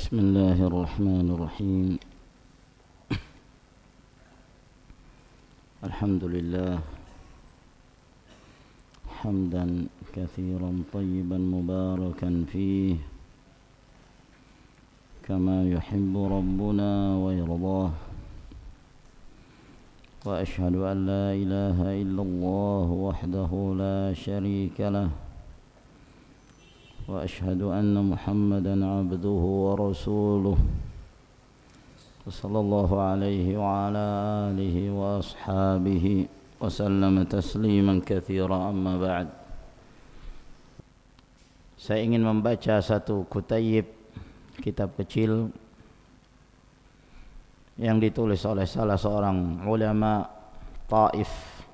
بسم الله الرحمن الرحيم. الحمد لله حمدا كثيرا طيبا مباركا فيه كما يحب ربنا ويرضاه، وأشهد أن لا إله إلا الله وحده لا شريك له، وأشهد أن محمدا عبده ورسوله صلى الله عليه وعلى آله وأصحابه وسلم تسليما كثيرا. أما بعد, saya ingin membaca satu kutayib, kitab kecil yang ditulis oleh salah seorang ulama Taif,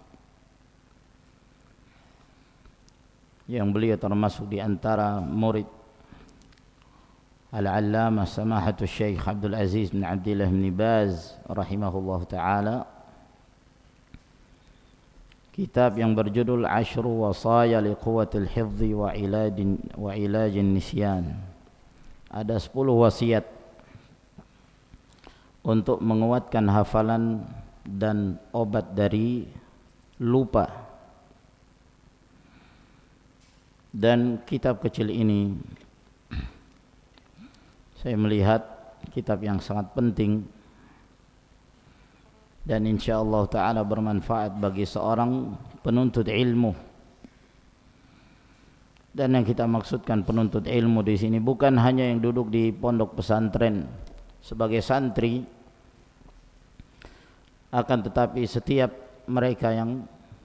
yang beliau termasuk di antara murid Al-Allamah Samahatul Syekh Abdul Aziz bin Abdillah bin Baz rahimahullah ta'ala. Kitab yang berjudul Ashru Wasaya Liquwatil Hifzi wa Ilajin Nisyan. Ada 10 wasiat untuk menguatkan hafalan dan obat dari lupa. Dan kitab kecil ini saya melihat kitab yang sangat penting dan insyaallah ta'ala bermanfaat bagi seorang penuntut ilmu. Dan yang kita maksudkan penuntut ilmu di sini bukan hanya yang duduk di pondok pesantren sebagai santri, akan tetapi setiap mereka yang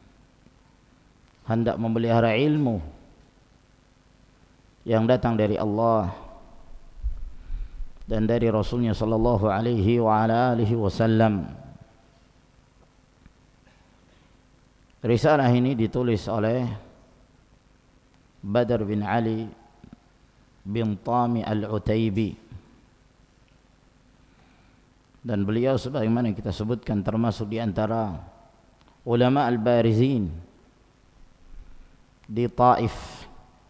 hendak memelihara ilmu yang datang dari Allah dan dari Rasulnya sallallahu alaihi wa ala alihi wasallam. Risalah ini ditulis oleh Badr bin Ali bin Tami Al-Utaibi, dan beliau sebagaimana kita sebutkan termasuk di antara ulama al-barizin di Taif,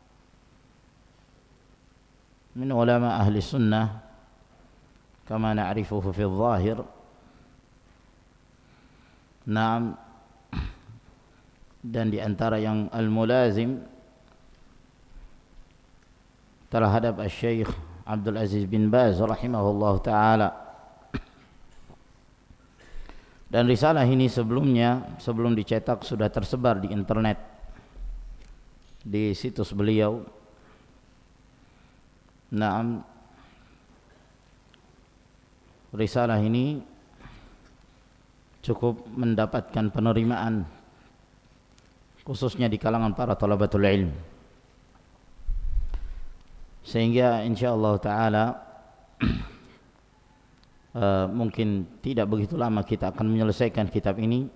min ulama ahli sunnah kama na'rifuhu fi al-zahir. Naam, dan di antara yang al-mulazim terhadap Syekh Abdul Aziz bin Baz rahimahullah ta'ala. Dan risalah ini sebelum dicetak sudah tersebar di internet, di situs beliau. Naam, risalah ini cukup mendapatkan penerimaan khususnya di kalangan para thalabatul ilm, sehingga insyaallah ta'ala mungkin tidak begitu lama kita akan menyelesaikan kitab ini,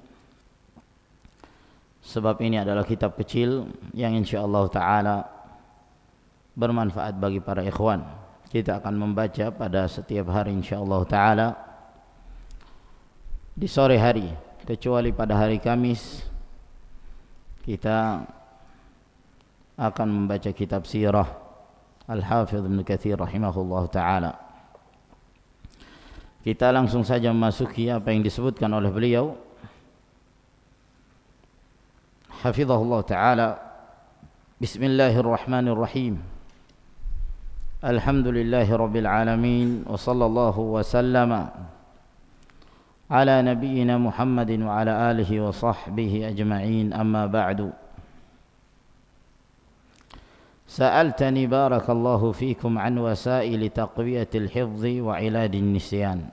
sebab ini adalah kitab kecil yang insyaallah ta'ala bermanfaat bagi para ikhwan. Kita akan membaca pada setiap hari insyaallah ta'ala di sore hari, kecuali pada hari Kamis kita akan membaca kitab sirah Al-Hafidh Ibn Katsir rahimahullah ta'ala. Kita langsung saja memasuki apa yang disebutkan oleh beliau hafizahullah ta'ala. Bismillahirrahmanirrahim. Alhamdulillahi rabbil alamin, wa sallallahu wa sallama ala nabiyyina Muhammadin wa ala alihi wa sahbihi ajma'in. Amma ba'du. Sa'altani barakallahu fikum an wasaili taqwiyatil hifzi wa iladin nisyan.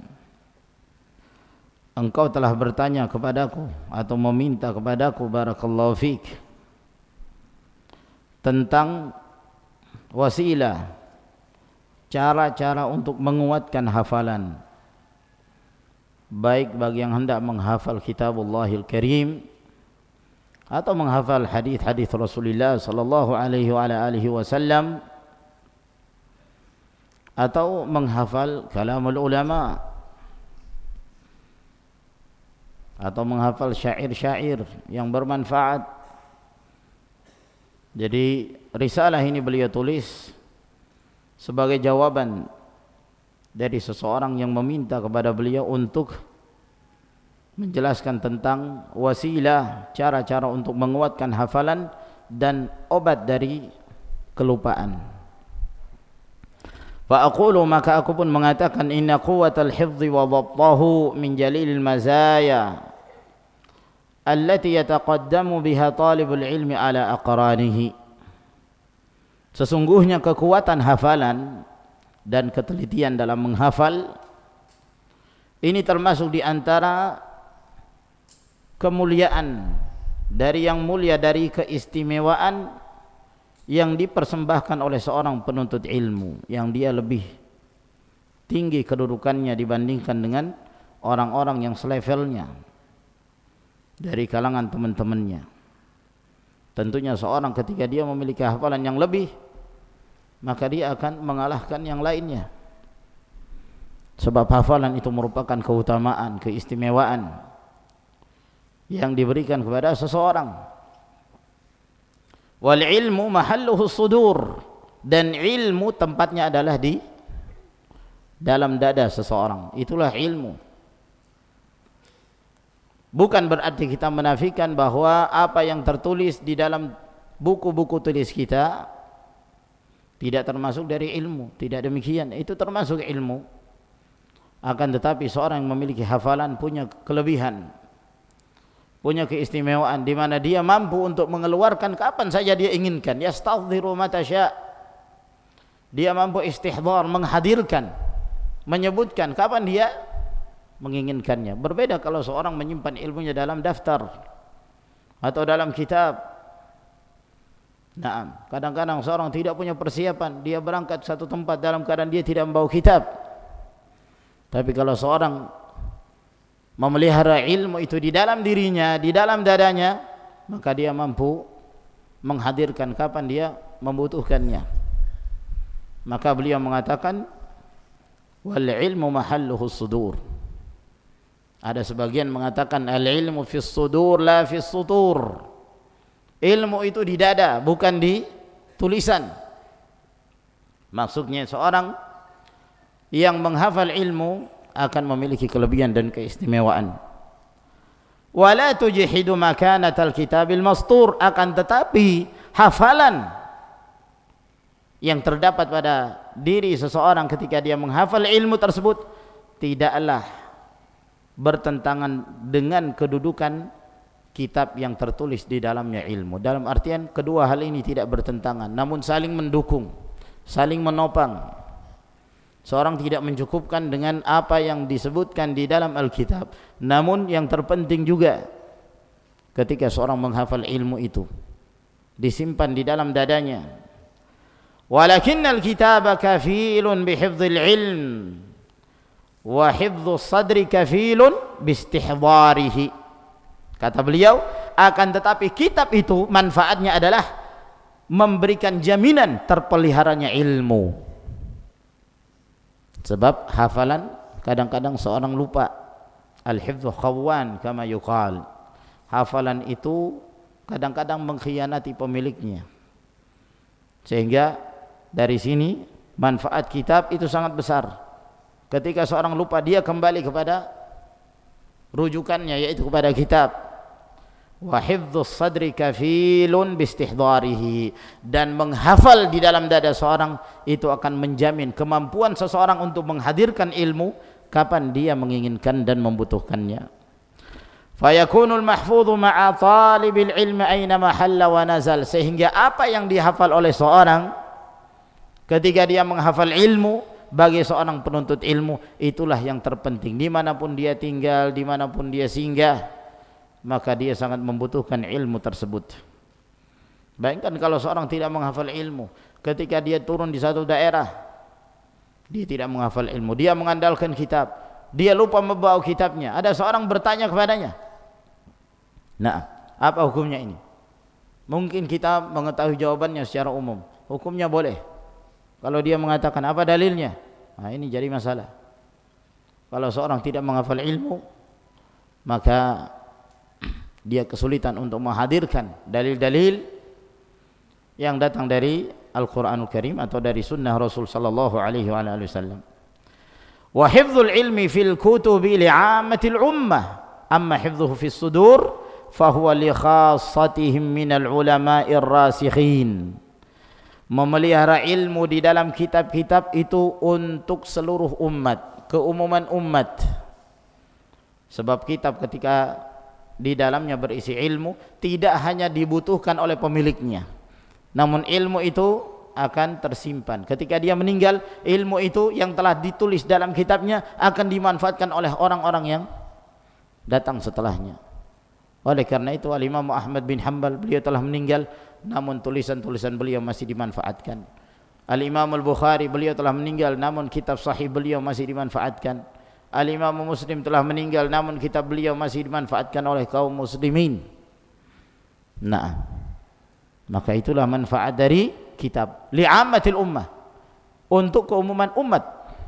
Engkau telah bertanya kepadaku atau meminta kepadaku barakallahu fik tentang wasilah, cara-cara untuk menguatkan hafalan, baik bagi yang hendak menghafal Kitabullahil Karim atau menghafal hadis-hadis Rasulullah sallallahu alaihi wa alihi wasallam, atau menghafal kalamul ulama, atau menghafal syair-syair yang bermanfaat. Jadi risalah ini beliau tulis sebagai jawaban dari seseorang yang meminta kepada beliau untuk menjelaskan tentang wasilah, cara-cara untuk menguatkan hafalan dan obat dari kelupaan. Fa aqulu, maka aku pun mengatakan, inna quwwatal hifdzi wa dhabtahu min jalilil mazaya allati yataqaddamu biha talibul ilmi ala aqranihi. Sesungguhnya kekuatan hafalan dan ketelitian dalam menghafal ini termasuk di antara kemuliaan dari yang mulia, dari keistimewaan yang dipersembahkan oleh seorang penuntut ilmu, yang dia lebih tinggi kedudukannya dibandingkan dengan orang-orang yang selevelnya dari kalangan teman-temannya. Tentunya seorang ketika dia memiliki hafalan yang lebih, maka dia akan mengalahkan yang lainnya, sebab hafalan itu merupakan keutamaan, keistimewaan yang diberikan kepada seseorang. Wal ilmu mahalluhu sudur, dan ilmu tempatnya adalah di dalam dada seseorang. Itulah ilmu. Bukan berarti kita menafikan bahwa apa yang tertulis di dalam buku-buku tulis kita tidak termasuk dari ilmu. Tidak demikian, itu termasuk ilmu. Akan tetapi seorang yang memiliki hafalan punya kelebihan, punya keistimewaan di mana dia mampu untuk mengeluarkan kapan saja dia inginkan. Yastahdziru mata sya'. Dia mampu istihdhar, menghadirkan, menyebutkan kapan dia menginginkannya. Berbeda kalau seorang menyimpan ilmunya dalam daftar atau dalam kitab. Nah, kadang-kadang seorang tidak punya persiapan, dia berangkat satu tempat dalam keadaan dia tidak membawa kitab. Tapi kalau seorang memelihara ilmu itu di dalam dirinya, di dalam dadanya, maka dia mampu menghadirkan kapan dia membutuhkannya. Maka beliau mengatakan, wal ilmu mahalluhu sudur. Ada sebagian mengatakan al ilmu fis sudur la fis sutur. Ilmu itu di dada, bukan di tulisan. Maksudnya seorang yang menghafal ilmu akan memiliki kelebihan dan keistimewaan. Wala tujhidu makanatal kitabil mastur, akan tetapi hafalan yang terdapat pada diri seseorang ketika dia menghafal ilmu tersebut tidaklah bertentangan dengan kedudukan kitab yang tertulis di dalamnya ilmu. Dalam artian kedua hal ini tidak bertentangan, namun saling mendukung, saling menopang. Seorang tidak mencukupkan dengan apa yang disebutkan di dalam Alkitab, namun yang terpenting juga ketika seorang menghafal ilmu itu disimpan di dalam dadanya. Walakinnal kitaba kafilun bihifdzil ilm wa hifdzus sadri kafilun bistihdharihi. Kata beliau, akan tetapi kitab itu manfaatnya adalah memberikan jaminan terpeliharanya ilmu. Sebab hafalan kadang-kadang seorang lupa. Al-hifdzu khawwan kama yuqal. Hafalan itu kadang-kadang mengkhianati pemiliknya. Sehingga dari sini manfaat kitab itu sangat besar. Ketika seorang lupa, dia kembali kepada rujukannya, yaitu kepada kitab. Wa hifdzus sadri kafilun bistihdharihi, dan menghafal di dalam dada seorang itu akan menjamin kemampuan seseorang untuk menghadirkan ilmu kapan dia menginginkan dan membutuhkannya. Fayakunul mahfudhu ma'a talibil ilmi aina mahalla wa nazal, sehingga apa yang dihafal oleh seorang ketika dia menghafal ilmu bagi seorang penuntut ilmu itulah yang terpenting. Dimanapun dia tinggal, dimanapun dia singgah, maka dia sangat membutuhkan ilmu tersebut. Bayangkan kalau seorang tidak menghafal ilmu, ketika dia turun di satu daerah, dia tidak menghafal ilmu, dia mengandalkan kitab, dia lupa membawa kitabnya. Ada seorang bertanya kepadanya, nah, apa hukumnya ini? Mungkin kita mengetahui jawabannya secara umum, hukumnya boleh. Kalau dia mengatakan apa dalilnya, nah ini jadi masalah. Kalau seorang tidak menghafal ilmu, maka dia kesulitan untuk menghadirkan dalil-dalil yang datang dari Al-Quranul Karim atau dari sunnah Rasul sallallahu alaihi wasallam. Wa hifdzul ilmi fil kutubi li'ammatil ummah, amma hifdzuhu fis sudur fahuwa li khassatihim minal ulama'ir rasikhin. Memelihara ilmu di dalam kitab-kitab itu untuk seluruh umat, keumuman umat. Sebab kitab ketika di dalamnya berisi ilmu tidak hanya dibutuhkan oleh pemiliknya, namun ilmu itu akan tersimpan. Ketika dia meninggal, ilmu itu yang telah ditulis dalam kitabnya akan dimanfaatkan oleh orang-orang yang datang setelahnya. Oleh karena itu Al-Imam Ahmad bin Hanbal, beliau telah meninggal, namun tulisan-tulisan beliau masih dimanfaatkan. Al-Imam Al-Bukhari, beliau telah meninggal, namun kitab sahih beliau masih dimanfaatkan. Al-Imam Muslim telah meninggal, namun kitab beliau masih dimanfaatkan oleh kaum muslimin. Nah, maka itulah manfaat dari kitab li'ammatil ummah, untuk keumuman umat.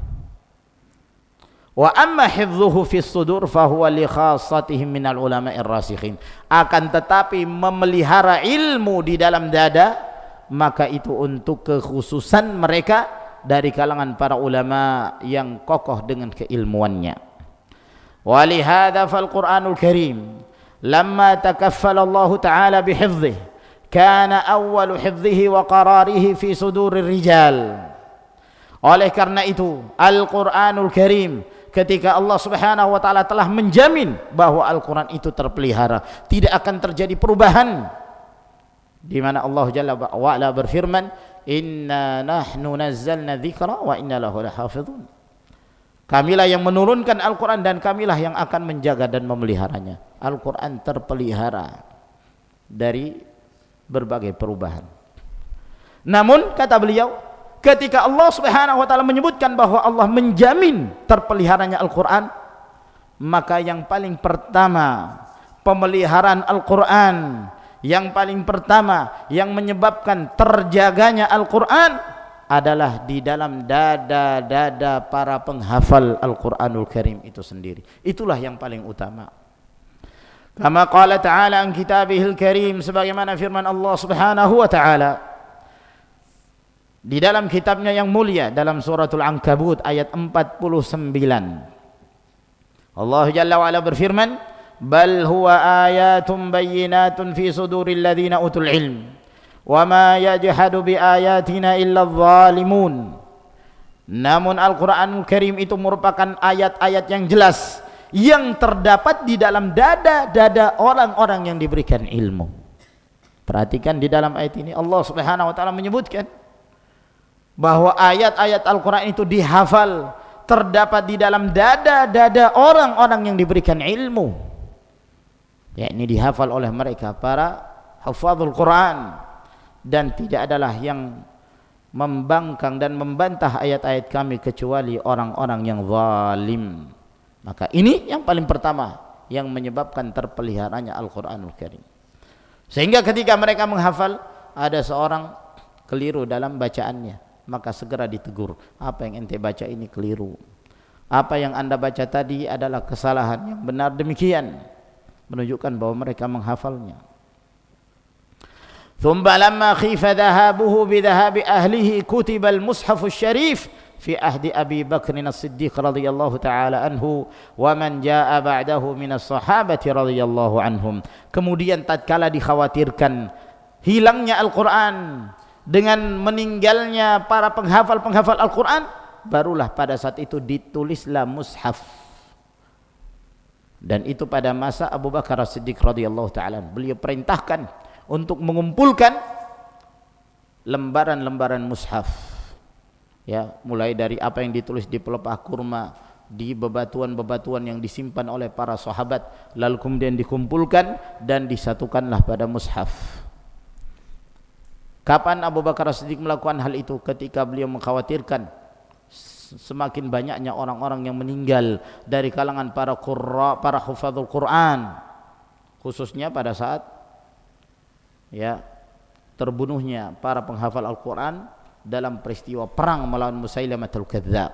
Wa amma hifdzuhu fis sudur fahuwa li khassatihim minal ulama'ir rasikhin. Akan tetapi memelihara ilmu di dalam dada, maka itu untuk kekhususan mereka dari kalangan para ulama yang kokoh dengan keilmuannya. Wa li hadza fal Qur'anul Karim lamma takaffala Allah Ta'ala bi hifdhihi kana awwalu hifdhihi wa qararihi fi sudurir rijal. Oleh karena itu Al-Qur'anul Karim, ketika Allah Subhanahu wa taala telah menjamin bahwa Al-Qur'an itu terpelihara, tidak akan terjadi perubahan, di mana Allah Jalla wa ala berfirman, inna nahnu nazzalna dzikra wa inna lahu lahafizun. Kamilah yang menurunkan Al-Qur'an dan kamilah yang akan menjaga dan memeliharanya. Al-Qur'an terpelihara dari berbagai perubahan. Namun kata beliau, ketika Allah Subhanahu wa taala menyebutkan bahwa Allah menjamin terpeliharanya Al-Qur'an, maka yang paling pertama pemeliharaan Al-Qur'an, yang paling pertama yang menyebabkan terjaganya Al-Qur'an adalah di dalam dada-dada para penghafal Al-Qur'anul Karim itu sendiri. Itulah yang paling utama. Kama qala ta'ala an kitabihil karim, sebagaimana firman Allah Subhanahu wa taala di dalam kitabnya yang mulia, dalam suratul Ankabut ayat 49. Allah Jalla wa ala berfirman, bal huwa ayatun bayyinatun fi suduril ladzina utul ilm wa ma yajhadu bi ayatina illa adh-dhalimun. Namun Al-Qur'anul Karim itu merupakan ayat-ayat yang jelas yang terdapat di dalam dada-dada orang-orang yang diberikan ilmu. Perhatikan di dalam ayat ini Allah Subhanahu wa taala menyebutkan bahwa ayat-ayat Al-Qur'an itu dihafal, terdapat di dalam dada-dada orang-orang yang diberikan ilmu. Yakni dihafal oleh mereka para hafadzul Quran, dan tidak adalah yang membangkang dan membantah ayat-ayat kami kecuali orang-orang yang zalim. Maka ini yang paling pertama yang menyebabkan terpeliharanya Al-Qur'anul Karim. Sehingga ketika mereka menghafal, ada seorang keliru dalam bacaannya, maka segera ditegur, apa yang ente baca ini keliru, apa yang anda baca tadi adalah kesalahan, yang benar demikian, menunjukkan bahwa mereka menghafalnya. Thumma lamma khifa dhahabuhu bidhahabi ahlihi kutiba al-mushaf asy-syarif fi ahdi Abi Bakr as-Siddiq radhiyallahu taala anhu wa man jaa ba'dahu min as-sahabati radhiyallahu anhum. Kemudian tatkala dikhawatirkan hilangnya Al-Qur'an dengan meninggalnya para penghafal-penghafal Al-Qur'an, barulah pada saat itu ditulislah mushaf. Dan itu pada masa Abu Bakar as-Siddiq radhiyallahu taala. Beliau perintahkan untuk mengumpulkan lembaran-lembaran mushaf, ya, mulai dari apa yang ditulis di pelepah kurma, di bebatuan-bebatuan yang disimpan oleh para sahabat, lalu kemudian dikumpulkan dan disatukanlah pada mushaf. Kapan Abu Bakar as-Siddiq melakukan hal itu? Ketika beliau mengkhawatirkan semakin banyaknya orang-orang yang meninggal dari kalangan para qurra, para hufadzul Quran, khususnya pada saat ya terbunuhnya para penghafal Al-Quran dalam peristiwa perang melawan Musailamatul Kadzdzab,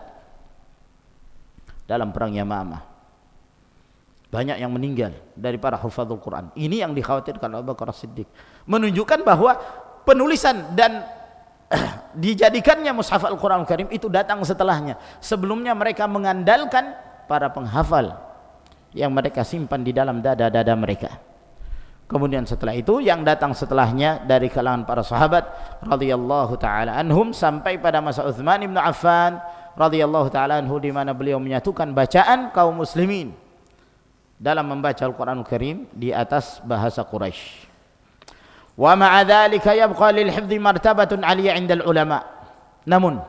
dalam perang Yamamah. Banyak yang meninggal dari para hufadzul Quran. Ini yang dikhawatirkan oleh Abu Bakar as-Siddiq, menunjukkan bahwa penulisan dan dijadikannya mushaf Al-Quran Al-Karim itu datang setelahnya. Sebelumnya mereka mengandalkan para penghafal yang mereka simpan di dalam dada-dada mereka. Kemudian setelah itu yang datang setelahnya dari kalangan para sahabat radhiyallahu taala anhum sampai pada masa Utsman bin Affan radhiyallahu taala anhu, di mana beliau menyatukan bacaan kaum muslimin dalam membaca Al-Qur'anul Karim di atas bahasa Quraisy. Wa ma'a dzalika yabqa lil hifdzi martabatun 'aliyah 'inda ulama. Namun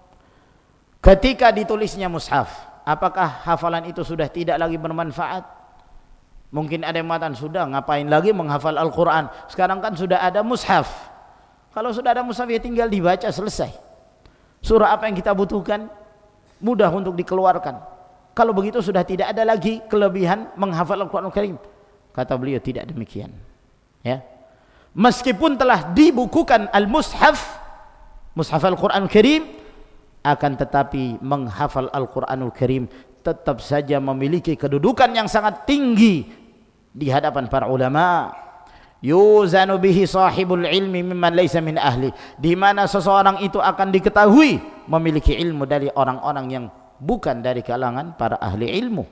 ketika ditulisnya mushaf, apakah hafalan itu sudah tidak lagi bermanfaat? Mungkin ada yang mengatakan, sudah ngapain lagi menghafal Al-Quran, sekarang kan sudah ada mushaf. Kalau sudah ada mushaf ya tinggal dibaca, selesai. Surah apa yang kita butuhkan mudah untuk dikeluarkan. Kalau begitu sudah tidak ada lagi kelebihan menghafal Al-Quran Al-Karim. Kata beliau tidak demikian, ya. Meskipun telah dibukukan al-mushaf, mushaf Al-Quran Al-Karim, akan tetapi menghafal Al-Quranul Karim tetap saja memiliki kedudukan yang sangat tinggi di hadapan para ulama. Yuzanu bihi sahibul ilmi mimman laysa min ahli, di mana seseorang itu akan diketahui memiliki ilmu dari orang-orang yang bukan dari kalangan para ahli ilmu.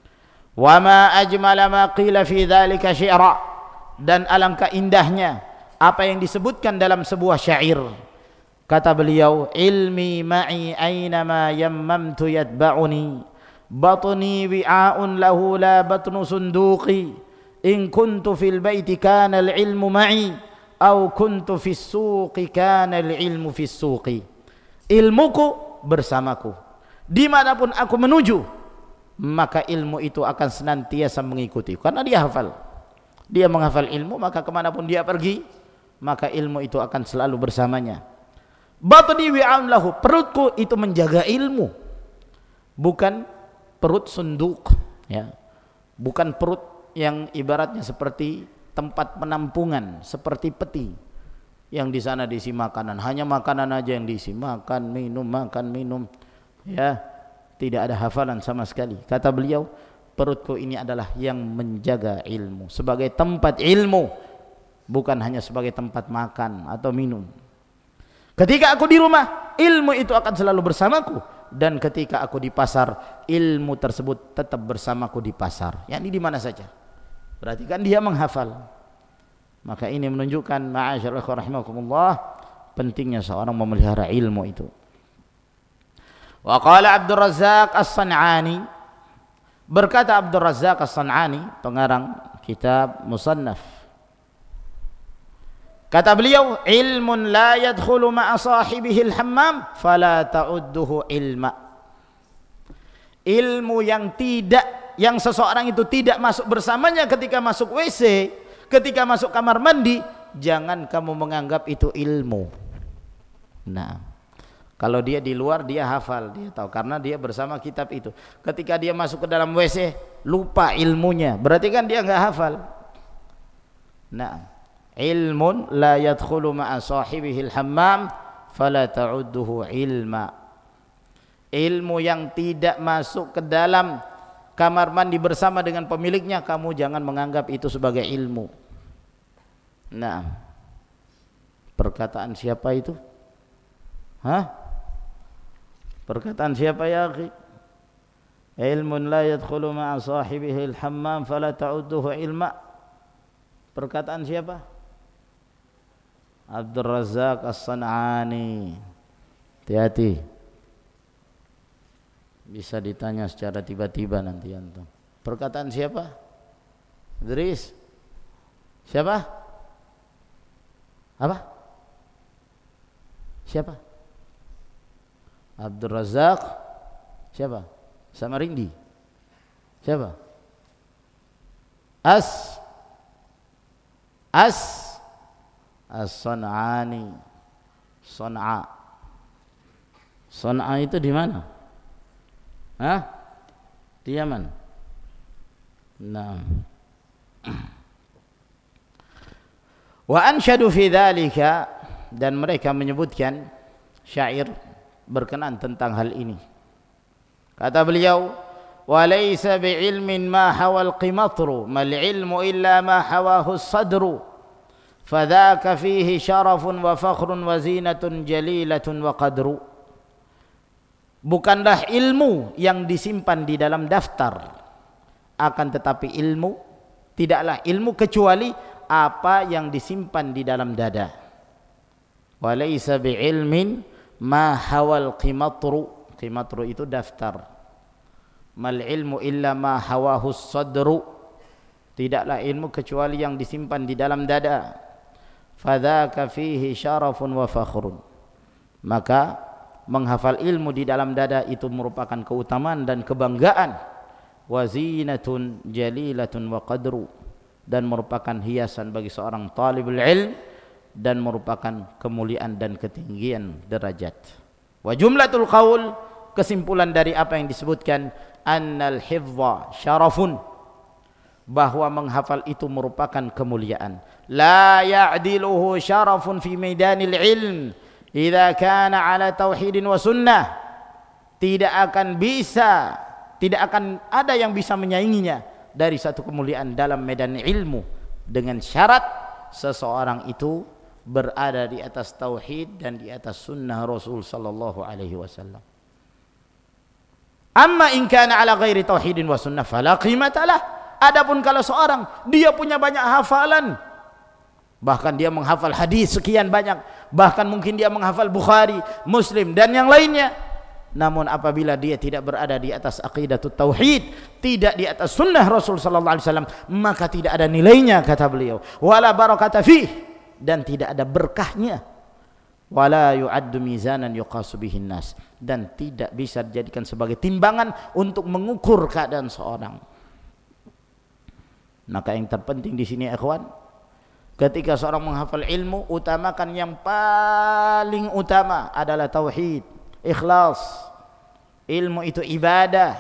Wa ma ajmala ma qila fi dzalika syi'ra, dan alangkah indahnya apa yang disebutkan dalam sebuah syair. Kata beliau, ilmi ma'i aynama yammamtu yatba'uni, batni wi'a'un lahu la batnu sunduqi, in kuntu fil baiti kana al-ilmu ma'i, au kuntu fis suqi kana al-ilmu fis suqi. Ilmuku bersamaku, dimanapun aku menuju maka ilmu itu akan senantiasa mengikuti, karena dia hafal. Dia menghafal ilmu, maka kemanapun dia pergi maka ilmu itu akan selalu bersamanya. Batni wi'a'un lahu, perutku itu menjaga ilmu, bukan perut sunduk, ya, bukan perut yang ibaratnya seperti tempat penampungan, seperti peti yang di sana diisi makanan, hanya makanan aja yang diisi, makan minum, ya, tidak ada hafalan sama sekali. Kata beliau, perutku ini adalah yang menjaga ilmu sebagai tempat ilmu, bukan hanya sebagai tempat makan atau minum. Ketika aku di rumah, ilmu itu akan selalu bersamaku, dan ketika aku di pasar, ilmu tersebut tetap bersamaku di pasar, yakni di mana saja. Berarti kan dia menghafal. Maka ini menunjukkan, ma'asyarul ikhwan rahimakumullah, pentingnya seorang memelihara ilmu itu. Wa qala Abdul Razzaq As-San'ani, berkata Abdul Razzaq As-San'ani, pengarang kitab Musannaf, kata beliau, ilmun la yadkhulu ma'a sahibihi al-hammam fala ta'udduhu ilma. Ilmu yang seseorang itu tidak masuk bersamanya ketika masuk WC, ketika masuk kamar mandi, jangan kamu menganggap itu ilmu. Nah, kalau dia di luar dia hafal, dia tahu karena dia bersama kitab itu. Ketika dia masuk ke dalam WC lupa ilmunya, berarti kan dia enggak hafal. Nah, ilmun la yadkhulu ma'a sahibihi al-hammam fala ta'udduhu ilma. Ilmu yang tidak masuk ke dalam kamar mandi bersama dengan pemiliknya, kamu jangan menganggap itu sebagai ilmu. Nah, perkataan siapa itu? Perkataan siapa ya akhi? Ilmun la yadkhulu ma'a sahibihi al-hammam fala ta'udduhu ilma. Perkataan siapa? Abdul Razzaq As-San'ani. Hati-hati, bisa ditanya secara tiba-tiba nanti antum. Perkataan siapa? Idris. Siapa? Apa? Siapa? Abdul Razzaq. Siapa? Samarindi. Siapa? As-San'ani. Son'a itu di mana? Di Yaman. Nah. Wa ansyadu fi dzalika, dan mereka menyebutkan syair berkenaan tentang hal ini. Kata beliau, wa laysa bi'ilmin ma hawal qimatru mal ilmu illa ma hawahu as-sadru fadzaka fihi syarafun wa fakhrun wa zinatun jalilatun wa qadru. Bukanlah ilmu yang disimpan di dalam daftar, akan tetapi ilmu tidaklah ilmu kecuali apa yang disimpan di dalam dada. Wa laysa bi'ilmin ma hawal qimatru. Qimatru itu daftar. Mal ilmu illa ma hawahu sadru. Tidaklah ilmu kecuali yang disimpan di dalam dada. Fadzaka fihi syarafun wa fakhrun. Maka menghafal ilmu di dalam dada itu merupakan keutamaan dan kebanggaan. Wa zinatun jalilatun wa qadru, dan merupakan hiasan bagi seorang talibul ilm dan merupakan kemuliaan dan ketinggian derajat. Wa jumlatul qaul, kesimpulan dari apa yang disebutkan, annal hifdha syarafun, bahwa menghafal itu merupakan kemuliaan. La ya'diluhu syarafun fi maidanil ilm idza kana ala tauhidin wa sunnah. Tidak akan ada yang bisa menyainginya dari satu kemuliaan dalam medan ilmu, dengan syarat seseorang itu berada di atas tauhid dan di atas sunnah Rasul sallallahu alaihi wasallam. Amma in kana ala ghairi tauhidin wa sunnah fala qimata lah. Adapun kalau seorang dia punya banyak hafalan, bahkan dia menghafal hadis sekian banyak, bahkan mungkin dia menghafal Bukhari, Muslim dan yang lainnya, namun apabila dia tidak berada di atas aqidatut tauhid, tidak di atas sunnah Rasul sallallahu alaihi wasallam, maka tidak ada nilainya, kata beliau. Wala barakata fih, dan tidak ada berkahnya. Wala yu'addu mizanan yuqasu bihin nas, dan tidak bisa dijadikan sebagai timbangan untuk mengukur keadaan seorang. Maka yang terpenting di sini ikhwan, ketika seorang menghafal ilmu, utamakan yang paling utama adalah tauhid, ikhlas. Ilmu itu ibadah,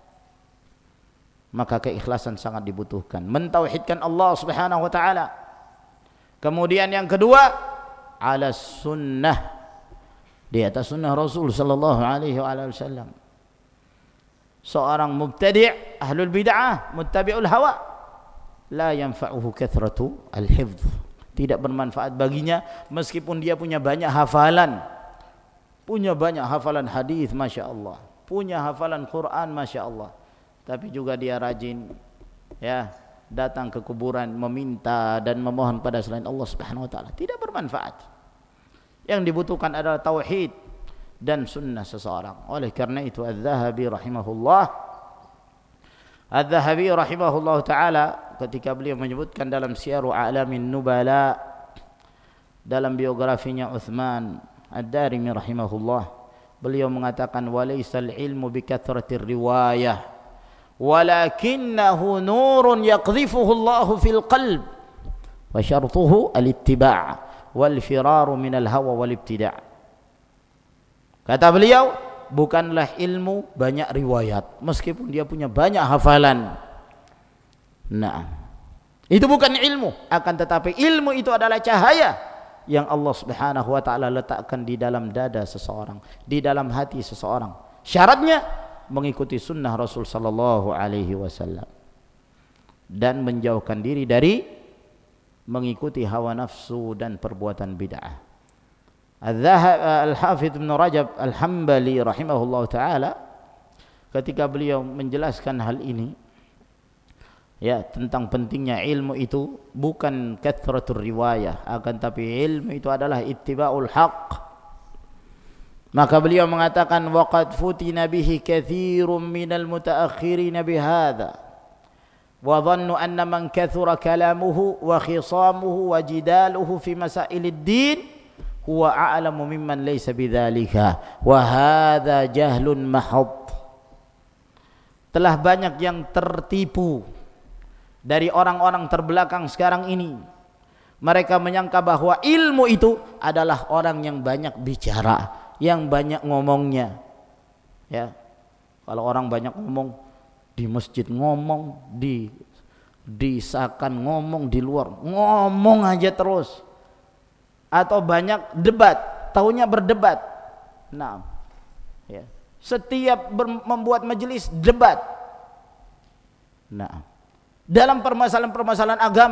maka keikhlasan sangat dibutuhkan, mentauhidkan Allah Subhanahu wa taala. Kemudian yang kedua, ala sunnah, di atas sunnah Rasul sallallahu alaihi wasallam. Seorang mubtadi', ahlul bid'ah, muttabi'ul hawa, la yanfa'uhu kathratu al-hifdh. Tidak bermanfaat baginya meskipun dia punya banyak hafalan. Punya banyak hafalan hadis, Masya Allah. Punya hafalan Quran, Masya Allah. Tapi juga dia rajin datang ke kuburan meminta dan memohon pada selain Allah Subhanahu wa taala. Tidak bermanfaat. Yang dibutuhkan adalah tauhid dan sunnah seseorang. Oleh karena itu Az-Zahabi rahimahullah taala ketika beliau menyebutkan dalam Syiaru A'lamin Nubala, dalam biografinya Utsman Ad-Darimi rahimahullah, beliau mengatakan walaysal ilmu bikathratir riwayah walakinnahu nurun yaqdhifuhu Allahu fil qalb wa syartuhu al-ittiba' wal firaru minal hawa wal ibtida'. Kata beliau, bukanlah ilmu banyak riwayat meskipun dia punya banyak hafalan. Nah, itu bukan ilmu, akan tetapi ilmu itu adalah cahaya yang Allah Subhanahu wa taala letakkan di dalam dada seseorang, di dalam hati seseorang. Syaratnya mengikuti sunnah Rasul sallallahu alaihi wasallam dan menjauhkan diri dari mengikuti hawa nafsu dan perbuatan bid'ah. Al-Hafidz Ibn Rajab Al-Hambali rahimahullah taala ketika beliau menjelaskan hal ini, tentang pentingnya ilmu itu bukan kathratur riwayah, akan tapi ilmu itu adalah ittiba'ul haqq. Maka beliau mengatakan waqad futina bihi katsirun minal mutaakhirin bihadza wa dhannu anna man kathura kalamuhu wa khisamuhu wa jidaluhu fi masailid din huwa a'lamu mimman laysa bidzalika wa hadza jahlun mahad. Telah banyak yang tertipu dari orang-orang terbelakang sekarang ini. Mereka menyangka bahwa ilmu itu adalah orang yang banyak bicara, yang banyak ngomongnya. Kalau orang banyak ngomong di masjid, ngomong di sakan, ngomong di luar, ngomong aja terus. Atau banyak debat, taunya berdebat. Nah, setiap membuat majelis debat. Nah, dalam permasalahan-permasalahan agama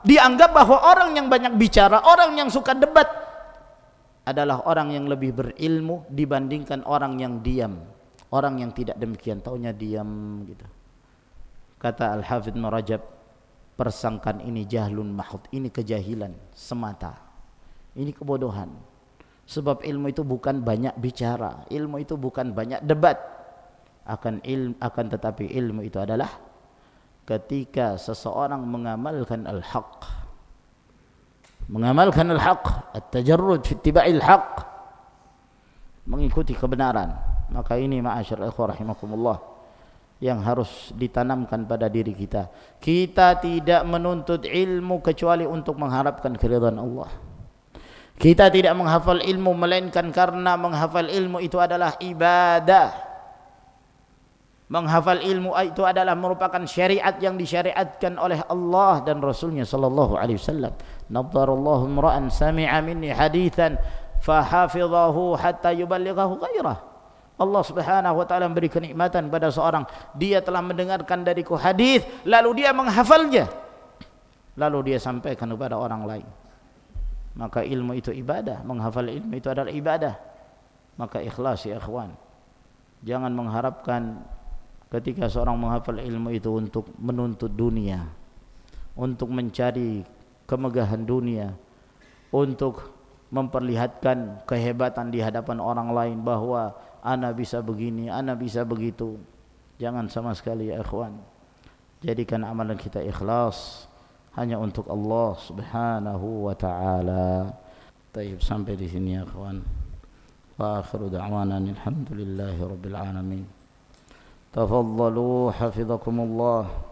dianggap bahwa orang yang banyak bicara, orang yang suka debat adalah orang yang lebih berilmu dibandingkan orang yang diam. Orang yang tidak demikian, taunya diam gitu. Kata Al-Hafidz Ibnu Rajab, persangkaan ini jahlun mahud, ini kejahilan semata. Ini kebodohan. Sebab ilmu itu bukan banyak bicara, ilmu itu bukan banyak debat. Akan tetapi ilmu itu adalah ketika seseorang mengamalkan al-haq. Mengamalkan al-haq, at-tajarrud fi ittiba'il haq. Mengikuti kebenaran. Maka ini ma'asyar ikhwah rahimakumullah yang harus ditanamkan pada diri kita. Kita tidak menuntut ilmu kecuali untuk mengharapkan keridhaan Allah. Kita tidak menghafal ilmu melainkan karena menghafal ilmu itu adalah ibadah. Menghafal ilmu itu adalah merupakan syariat yang disyariatkan oleh Allah dan Rasulnya sallallahu alaihi wasallam. Nadharallahu imra'an sami'a minni haditsan fahafidhahu hatta yuballighahu ghairah. Allah Subhanahu wa taala memberi kenikmatan pada seorang, dia telah mendengarkan dariku hadis lalu dia menghafalnya. Lalu dia sampaikan kepada orang lain. Maka ilmu itu ibadah, menghafal ilmu itu adalah ibadah. Maka ikhlas ya ikhwan. Jangan mengharapkan ketika seorang menghafal ilmu itu untuk menuntut dunia, untuk mencari kemegahan dunia, untuk memperlihatkan kehebatan di hadapan orang lain bahwa ana bisa begini, ana bisa begitu. Jangan sama sekali ya ikhwan. Jadikan amalan kita ikhlas hanya untuk Allah Subhanahu wa taala. Baik, sampai di sini ya ikhwan. Wa akhiru da'wana alhamdulillahi rabbil alamin. Tafaddalu hafizakumullah.